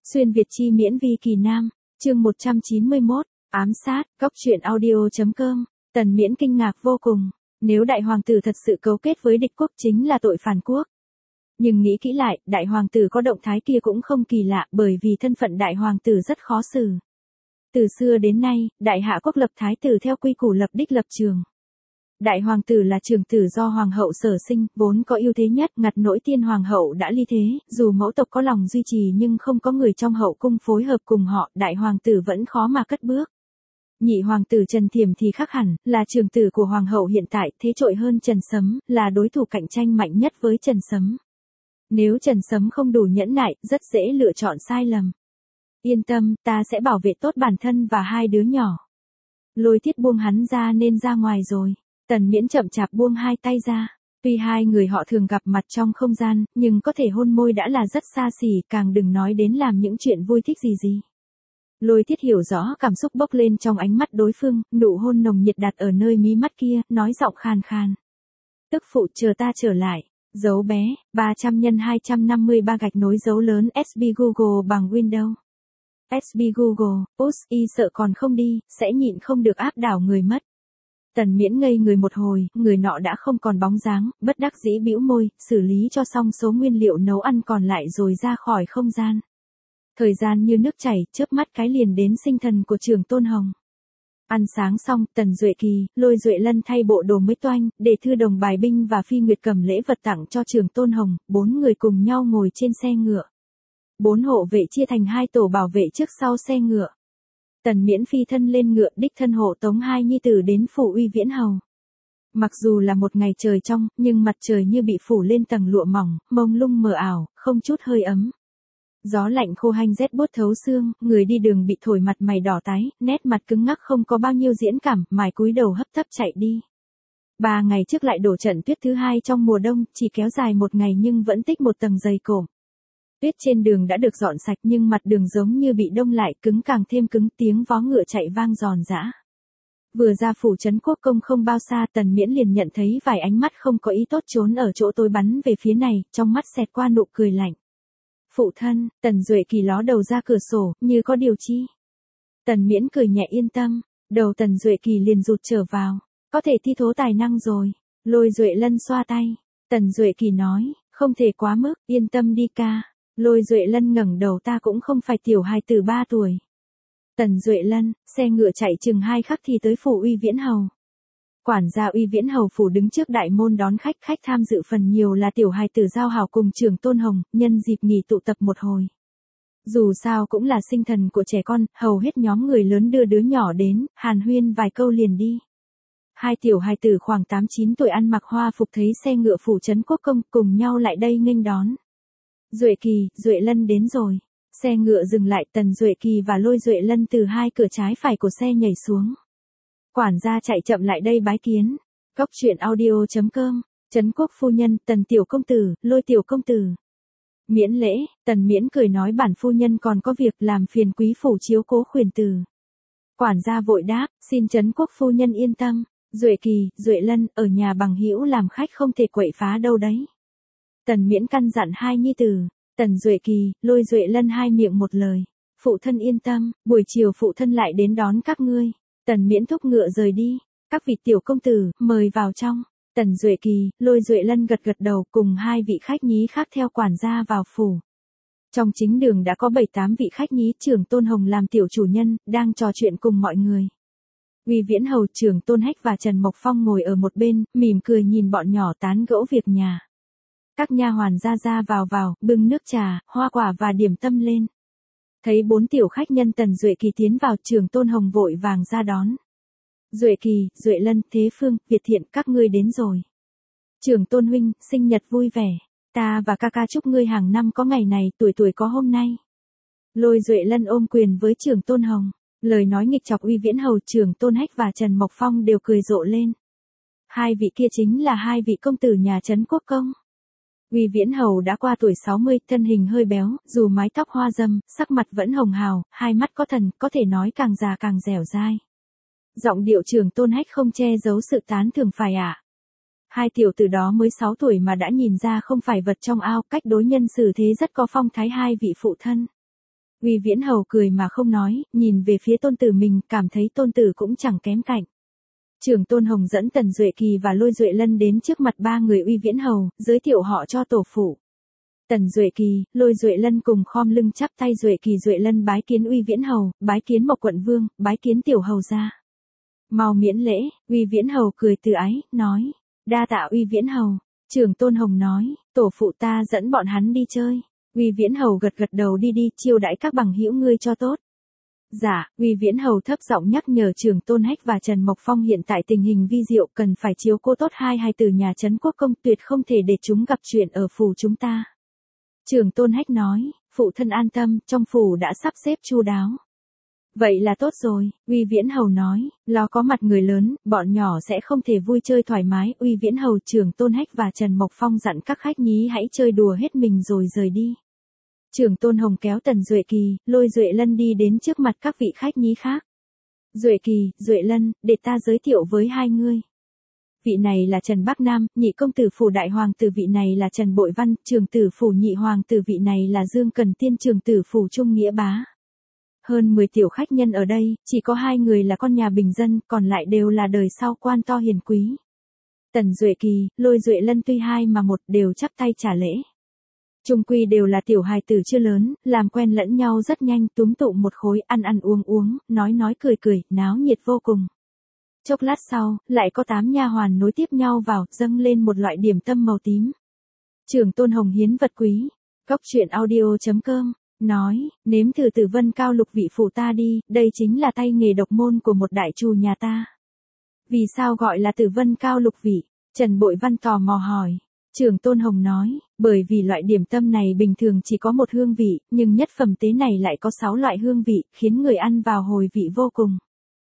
Xuyên Việt chi miễn vi kỳ nam, chương 191, ám sát, góc truyện audio.com, Tần Miễn kinh ngạc vô cùng, nếu đại hoàng tử thật sự cấu kết với địch quốc chính là tội phản quốc. Nhưng nghĩ kỹ lại, đại hoàng tử có động thái kia cũng không kỳ lạ bởi vì thân phận đại hoàng tử rất khó xử. Từ xưa đến nay, đại hạ quốc lập thái tử theo quy củ lập đích lập trường. Đại hoàng tử là trưởng tử do hoàng hậu sở sinh, vốn có ưu thế nhất, ngặt nỗi tiên hoàng hậu đã ly thế, dù mẫu tộc có lòng duy trì nhưng không có người trong hậu cung phối hợp cùng họ, đại hoàng tử vẫn khó mà cất bước. Nhị hoàng tử Trần Thiểm thì khác hẳn, là trưởng tử của hoàng hậu hiện tại, thế trội hơn Trần Sấm, là đối thủ cạnh tranh mạnh nhất với Trần Sấm. Nếu Trần Sấm không đủ nhẫn nại, rất dễ lựa chọn sai lầm. Yên tâm, ta sẽ bảo vệ tốt bản thân và hai đứa nhỏ. Lôi Thiết buông hắn ra nên ra ngoài rồi. Tần Miễn chậm chạp buông hai tay ra. Tuy hai người họ thường gặp mặt trong không gian, nhưng có thể hôn môi đã là rất xa xỉ, càng đừng nói đến làm những chuyện vui thích gì. Lôi Thiết hiểu rõ cảm xúc bốc lên trong ánh mắt đối phương, nụ hôn nồng nhiệt đặt ở nơi mí mắt kia, nói giọng khàn khàn. Tức phụ chờ ta trở lại. Dấu bé, 300 x 253 gạch nối dấu lớn SB Google bằng Windows. SB Google, y sợ còn không đi, sẽ nhịn không được áp đảo người mất. Tần Miễn ngây người một hồi, người nọ đã không còn bóng dáng, bất đắc dĩ bĩu môi, xử lý cho xong số nguyên liệu nấu ăn còn lại rồi ra khỏi không gian. Thời gian như nước chảy, chớp mắt cái liền đến sinh thần của Trường Tôn Hồng. Ăn sáng xong, Tần Duệ Kỳ, Lôi Duệ Lân thay bộ đồ mới toanh, để Thư Đồng bài binh và Phi Nguyệt cầm lễ vật tặng cho Trường Tôn Hồng, 4 người cùng nhau ngồi trên xe ngựa. 4 hộ vệ chia thành 2 tổ bảo vệ trước sau xe ngựa. Tần Miễn phi thân lên ngựa đích thân hộ tống hai nhi tử đến phủ Uy Viễn Hầu. Mặc dù là một ngày trời trong, nhưng mặt trời như bị phủ lên tầng lụa mỏng, mông lung mờ ảo, không chút hơi ấm. Gió lạnh khô hanh rét buốt thấu xương, người đi đường bị thổi mặt mày đỏ tái, nét mặt cứng ngắc không có bao nhiêu diễn cảm, mải cúi đầu hấp tấp chạy đi. 3 ngày trước lại đổ trận tuyết thứ hai trong mùa đông, chỉ kéo dài 1 ngày nhưng vẫn tích một tầng dày cộm. Tuyết trên đường đã được dọn sạch nhưng mặt đường giống như bị đông lại, cứng càng thêm cứng, tiếng vó ngựa chạy vang giòn giã. Vừa ra phủ trấn Quốc Công không bao xa, Tần Miễn liền nhận thấy vài ánh mắt không có ý tốt trốn ở chỗ tối bắn về phía này, trong mắt xẹt qua nụ cười lạnh. Phụ thân, Tần Duệ Kỳ ló đầu ra cửa sổ, như có điều chi. Tần Miễn cười nhẹ yên tâm, đầu Tần Duệ Kỳ liền rụt trở vào, có thể thi thố tài năng rồi. Lôi Duệ Lân xoa tay, Tần Duệ Kỳ nói, không thể quá mức, yên tâm đi ca. Lôi Duệ Lân ngẩng đầu, ta cũng không phải tiểu hài tử 3 tuổi. Tần Duệ Lân, xe ngựa chạy chừng 2 khắc thì tới phủ Uy Viễn Hầu. Quản gia Uy Viễn Hầu phủ đứng trước đại môn đón khách, khách tham dự phần nhiều là tiểu hài tử giao hảo cùng Trường Tôn Hồng, nhân dịp nghỉ tụ tập một hồi. Dù sao cũng là sinh thần của trẻ con, hầu hết nhóm người lớn đưa đứa nhỏ đến, hàn huyên vài câu liền đi. 2 tiểu hài tử khoảng 8-9 tuổi ăn mặc hoa phục thấy xe ngựa phủ trấn Quốc Công cùng nhau lại đây nghênh đón. Duệ Kỳ, Duệ Lân đến rồi. Xe ngựa dừng lại, Tần Duệ Kỳ và Lôi Duệ Lân từ 2 cửa trái phải của xe nhảy xuống. Quản gia chạy chậm lại đây bái kiến. Góc truyện audio.com, Trấn Quốc phu nhân, Tần tiểu công tử, Lôi tiểu công tử. Miễn lễ, Tần Miễn cười nói bản phu nhân còn có việc làm phiền quý phủ chiếu cố khuyển tử. Quản gia vội đáp, xin Trấn Quốc phu nhân yên tâm, Duệ Kỳ, Duệ Lân, ở nhà bằng hữu làm khách không thể quậy phá đâu đấy. Tần Miễn căn dặn hai nhi tử, Tần Duệ Kỳ, Lôi Duệ Lân hai miệng một lời. Phụ thân yên tâm, buổi chiều phụ thân lại đến đón các ngươi. Tần Miễn thúc ngựa rời đi. Các vị tiểu công tử, mời vào trong. Tần Duệ Kỳ, Lôi Duệ Lân gật gật đầu cùng 2 vị khách nhí khác theo quản gia vào phủ. Trong chính đường đã có 7-8 vị khách nhí, Trường Tôn Hồng làm tiểu chủ nhân, đang trò chuyện cùng mọi người. Uy Viễn Hầu, Trường Tôn Hách và Trần Mộc Phong ngồi ở một bên, mỉm cười nhìn bọn nhỏ tán gẫu việc nhà. Các nha hoàn ra vào, bưng nước trà, hoa quả và điểm tâm lên. Thấy 4 tiểu khách nhân Tần Duệ Kỳ tiến vào, Trường Tôn Hồng vội vàng ra đón. Duệ Kỳ, Duệ Lân, Thế Phương, Việt Thiện, các ngươi đến rồi. Trường Tôn huynh, sinh nhật vui vẻ. Ta và ca ca chúc ngươi hàng năm có ngày này, tuổi tuổi có hôm nay. Lôi Duệ Lân ôm quyền với Trường Tôn Hồng. Lời nói nghịch chọc Uy Viễn Hầu, Trường Tôn Hách và Trần Mộc Phong đều cười rộ lên. 2 vị kia chính là 2 vị công tử nhà Trấn Quốc Công. Uy Viễn Hầu đã qua tuổi 60, thân hình hơi béo, dù mái tóc hoa râm, sắc mặt vẫn hồng hào, 2 mắt có thần, có thể nói càng già càng dẻo dai. Giọng điệu Trường Tôn Hách không che giấu sự tán thưởng phải ạ. 2 tiểu tử đó mới 6 tuổi mà đã nhìn ra không phải vật trong ao, cách đối nhân xử thế rất có phong thái 2 vị phụ thân. Uy Viễn Hầu cười mà không nói, nhìn về phía tôn tử mình, cảm thấy tôn tử cũng chẳng kém cạnh. Trưởng tôn Hồng dẫn Tần Duệ Kỳ và Lôi Duệ Lân đến trước mặt ba người Uy Viễn Hầu, giới thiệu họ cho tổ phụ. Tần Duệ Kỳ, Lôi Duệ Lân cùng khom lưng chắp tay. Duệ Kỳ Duệ Lân bái kiến Uy Viễn Hầu, bái kiến Mộc Quận Vương, bái kiến tiểu hầu gia. Mau miễn lễ. Uy Viễn Hầu cười từ ái, nói, đa tạ Uy Viễn Hầu. Trưởng tôn Hồng nói, tổ phụ ta dẫn bọn hắn đi chơi. Uy Viễn Hầu gật gật đầu, đi đi, chiêu đãi các bằng hữu ngươi cho tốt. Dạ, Uy Viễn Hầu thấp giọng nhắc nhở Trưởng tôn Hách và Trần Mộc Phong hiện tại tình hình vi diệu, cần phải chiếu cố tốt hai từ nhà Trấn Quốc Công, tuyệt không thể để chúng gặp chuyện ở phủ chúng ta. Trưởng tôn Hách nói, phụ thân an tâm, trong phủ đã sắp xếp chu đáo. Vậy là tốt rồi. Uy Viễn Hầu nói, lo có mặt người lớn, bọn nhỏ sẽ không thể vui chơi thoải mái. Uy Viễn Hầu, Trưởng tôn Hách và Trần Mộc Phong dặn các khách nhí hãy chơi đùa hết mình rồi rời đi. Trưởng tôn Hồng kéo Tần Duệ Kỳ, Lôi Duệ Lân đi đến trước mặt các vị khách nhí khác. Duệ Kỳ, Duệ Lân, để ta giới thiệu với hai ngươi. Vị này là Trần Bắc Nam, nhị công tử phủ đại hoàng tử. Vị này là Trần Bội Văn, trường tử phủ nhị hoàng tử. Vị này là Dương Cần Tiên, trường tử phủ trung nghĩa bá. Hơn 10 tiểu khách nhân ở đây, chỉ có 2 người là con nhà bình dân, còn lại đều là đời sau quan to hiền quý. Tần Duệ Kỳ, Lôi Duệ Lân tuy hai mà một đều chắp tay trả lễ. Chung quy đều là tiểu hài tử chưa lớn, làm quen lẫn nhau rất nhanh, túm tụm một khối, ăn ăn uống, nói cười cười, náo nhiệt vô cùng. Chốc lát sau, lại có 8 nha hoàn nối tiếp nhau vào, dâng lên một loại điểm tâm màu tím. Trưởng tôn Hồng hiến vật quý. Góc truyện audio.com nói, nếm thử Tử Vân Cao Lục vị phủ ta đi, đây chính là tay nghề độc môn của một đại trù nhà ta. Vì sao gọi là Tử Vân Cao Lục vị? Trần Bội Văn tò mò hỏi. Trưởng tôn Hồng nói, bởi vì loại điểm tâm này bình thường chỉ có một hương vị, nhưng nhất phẩm tế này lại có 6 loại hương vị, khiến người ăn vào hồi vị vô cùng.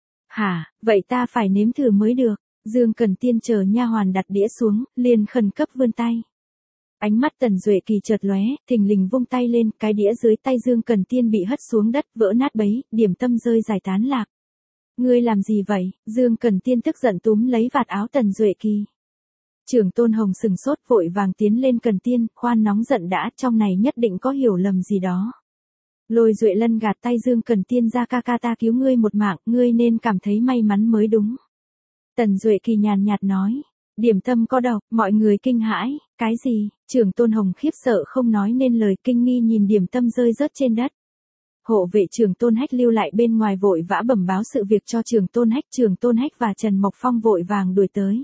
Hả, vậy ta phải nếm thử mới được. Dương Cần Tiên chờ nha hoàn đặt đĩa xuống, liền khẩn cấp vươn tay. Ánh mắt Tần Duệ Kỳ chợt lóe, thình lình vung tay lên, cái đĩa dưới tay Dương Cần Tiên bị hất xuống đất, vỡ nát bấy, điểm tâm rơi giải tán lạc. Ngươi làm gì vậy? Dương Cần Tiên tức giận túm lấy vạt áo Tần Duệ Kỳ. Trưởng tôn Hồng sừng sốt, vội vàng tiến lên. Cần Tiên, khoan nóng giận đã, trong này nhất định có hiểu lầm gì đó. Lôi Duệ Lân gạt tay Dương Cần Tiên ra, ca ta cứu ngươi một mạng, ngươi nên cảm thấy may mắn mới đúng. Tần Duệ Kỳ nhàn nhạt nói, điểm tâm có độc, mọi người kinh hãi, cái gì? Trưởng tôn Hồng khiếp sợ không nói nên lời, kinh nghi nhìn điểm tâm rơi rớt trên đất. Hộ vệ Trưởng tôn Hách lưu lại bên ngoài vội vã bẩm báo sự việc cho Trưởng tôn Hách. Trưởng tôn Hách và Trần Mộc Phong vội vàng đuổi tới.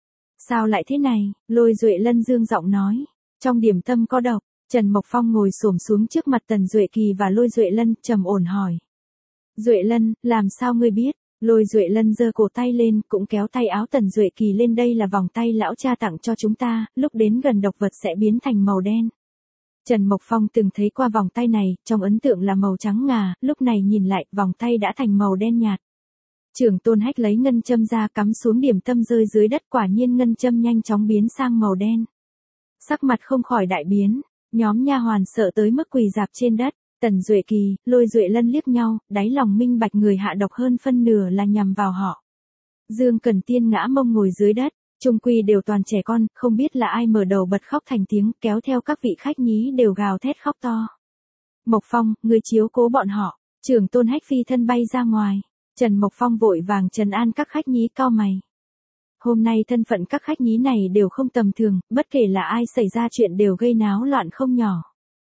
Sao lại thế này? Lôi Duệ Lân dương giọng nói, trong điểm tâm có độc. Trần Mộc Phong ngồi xổm xuống trước mặt Tần Duệ Kỳ và Lôi Duệ Lân, trầm ổn hỏi. Duệ Lân, làm sao ngươi biết? Lôi Duệ Lân giơ cổ tay lên, cũng kéo tay áo Tần Duệ Kỳ lên, đây là vòng tay lão cha tặng cho chúng ta, lúc đến gần độc vật sẽ biến thành màu đen. Trần Mộc Phong từng thấy qua vòng tay này, trong ấn tượng là màu trắng ngà, lúc này nhìn lại, vòng tay đã thành màu đen nhạt. Trưởng tôn Hách lấy ngân châm ra, cắm xuống điểm tâm rơi dưới đất, quả nhiên ngân châm nhanh chóng biến sang màu đen. Sắc mặt không khỏi đại biến, nhóm nha hoàn sợ tới mức quỳ rạp trên đất. Tần Duệ Kỳ, Lôi Duệ Lân liếc nhau, đáy lòng minh bạch người hạ độc hơn phân nửa là nhằm vào họ. Dương Cần Tiên ngã mông ngồi dưới đất, chung quy đều toàn trẻ con, không biết là ai mở đầu bật khóc thành tiếng, kéo theo các vị khách nhí đều gào thét khóc to. Mộc Phong, người chiếu cố bọn họ. Trưởng tôn Hách phi thân bay ra ngoài. Trần Mộc Phong vội vàng trấn an các khách nhí, cau mày. Hôm nay thân phận các khách nhí này đều không tầm thường, bất kể là ai xảy ra chuyện đều gây náo loạn không nhỏ.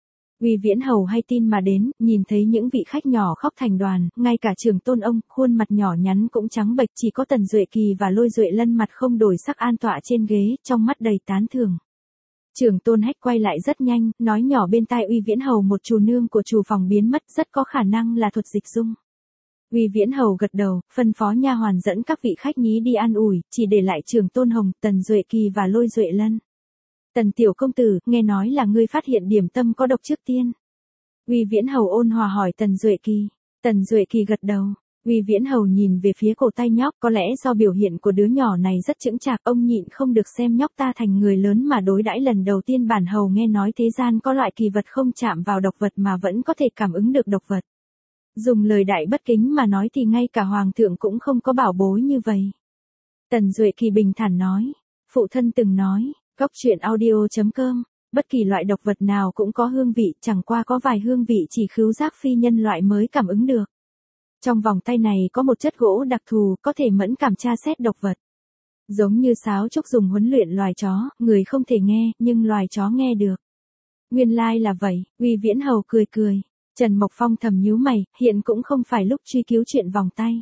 Uy Viễn Hầu hay tin mà đến, nhìn thấy những vị khách nhỏ khóc thành đoàn, ngay cả Trưởng tôn ông, khuôn mặt nhỏ nhắn cũng trắng bệch, chỉ có Tần Duệ Kỳ và Lôi Duệ Lân mặt không đổi sắc an tọa trên ghế, trong mắt đầy tán thưởng. Trưởng tôn Hách quay lại rất nhanh, nói nhỏ bên tai Uy Viễn Hầu, một chủ nương của chủ phòng biến mất, rất có khả năng là Thuật Dịch Dung. Uy Viễn Hầu gật đầu, phân phó nha hoàn dẫn các vị khách nhí đi an ủi, chỉ để lại Trưởng tôn Hồng, Tần Duệ Kỳ và Lôi Duệ Lân. Tần tiểu công tử, nghe nói là ngươi phát hiện điểm tâm có độc trước tiên. Uy Viễn Hầu ôn hòa hỏi Tần Duệ Kỳ. Tần Duệ Kỳ gật đầu. Uy Viễn Hầu nhìn về phía cổ tay nhóc, có lẽ do biểu hiện của đứa nhỏ này rất chững chạc, ông nhịn không được xem nhóc ta thành người lớn mà đối đãi. Lần đầu tiên bản hầu nghe nói thế gian có loại kỳ vật không chạm vào độc vật mà vẫn có thể cảm ứng được độc vật. Dùng lời đại bất kính mà nói thì ngay cả hoàng thượng cũng không có bảo bối như vậy. Tần Duệ Kỳ bình thản nói, phụ thân từng nói. Góc truyện audio.com Bất kỳ loại độc vật nào cũng có hương vị, chẳng qua có vài hương vị chỉ khứu giác phi nhân loại mới cảm ứng được. Trong vòng tay này có một chất gỗ đặc thù, có thể mẫn cảm tra xét độc vật. Giống như sáo trúc dùng huấn luyện loài chó, người không thể nghe, nhưng loài chó nghe được. Nguyên lai là vậy, Uy Viễn Hầu cười cười. Trần Mộc Phong thầm nhíu mày, hiện cũng không phải lúc truy cứu chuyện vòng tay.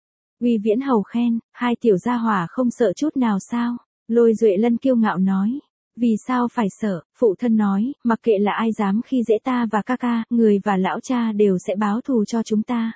Uy Viễn Hầu khen, hai tiểu gia hỏa không sợ chút nào sao? Lôi Duệ Lân kiêu ngạo nói. Vì sao phải sợ? Phụ thân nói, mặc kệ là ai dám khi dễ ta và ca ca, người và lão cha đều sẽ báo thù cho chúng ta.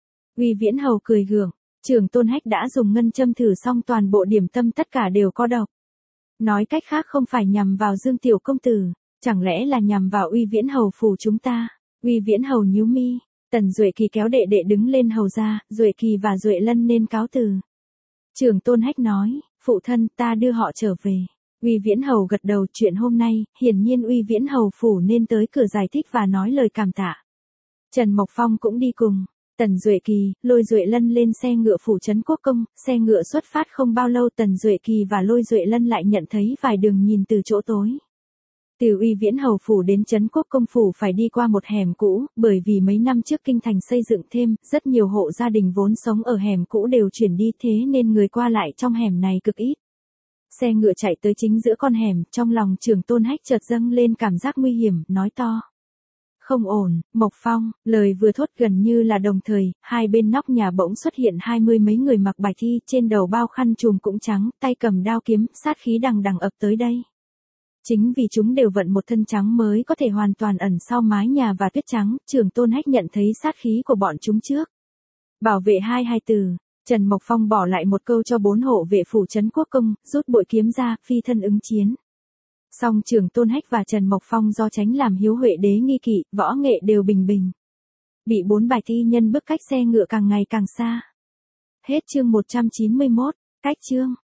Uy Viễn Hầu cười gượng, Trưởng Tôn Hách đã dùng ngân châm thử xong toàn bộ điểm tâm tất cả đều có độc. Nói cách khác không phải nhằm vào Dương tiểu công tử, chẳng lẽ là nhằm vào Uy Viễn Hầu phủ chúng ta? Uy Viễn Hầu nhíu mi, Tần Duệ Kỳ kéo đệ đệ đứng lên hầu ra, Duệ Kỳ và Duệ Lân nên cáo từ. Trưởng Tôn Hách nói, phụ thân ta đưa họ trở về. Uy Viễn Hầu gật đầu, chuyện hôm nay, hiển nhiên Uy Viễn Hầu phủ nên tới cửa giải thích và nói lời cảm tạ. Trần Mộc Phong cũng đi cùng. Tần Duệ Kỳ, Lôi Duệ Lân lên xe ngựa phủ trấn Quốc Công, xe ngựa xuất phát không bao lâu Tần Duệ Kỳ và Lôi Duệ Lân lại nhận thấy vài đường nhìn từ chỗ tối. Từ Uy Viễn Hầu phủ đến trấn Quốc Công phủ phải đi qua một hẻm cũ, bởi vì mấy năm trước kinh thành xây dựng thêm, rất nhiều hộ gia đình vốn sống ở hẻm cũ đều chuyển đi, thế nên người qua lại trong hẻm này cực ít. Xe ngựa chạy tới chính giữa con hẻm, trong lòng Trưởng Tôn Hách chợt dâng lên cảm giác nguy hiểm, nói to. Không ổn, Mộc Phong, lời vừa thốt gần như là đồng thời, hai bên nóc nhà bỗng xuất hiện 20 mấy người mặc bạch thi, trên đầu bao khăn trùm cũng trắng, tay cầm đao kiếm, sát khí đằng đằng ập tới đây. Chính vì chúng đều vận một thân trắng mới có thể hoàn toàn ẩn sau mái nhà và tuyết trắng, Trưởng Tôn Hách nhận thấy sát khí của bọn chúng trước. Bảo vệ hai từ, Trần Mộc Phong bỏ lại một câu cho 4 hộ vệ phủ trấn Quốc Công, rút bội kiếm ra, phi thân ứng chiến. Song Trưởng Tôn Hách và Trần Mộc Phong do tránh làm hiếu huệ đế nghi kỵ, võ nghệ đều bình bình. Bị 4 bài thi nhân bức cách xe ngựa càng ngày càng xa. Hết chương 191, cách chương.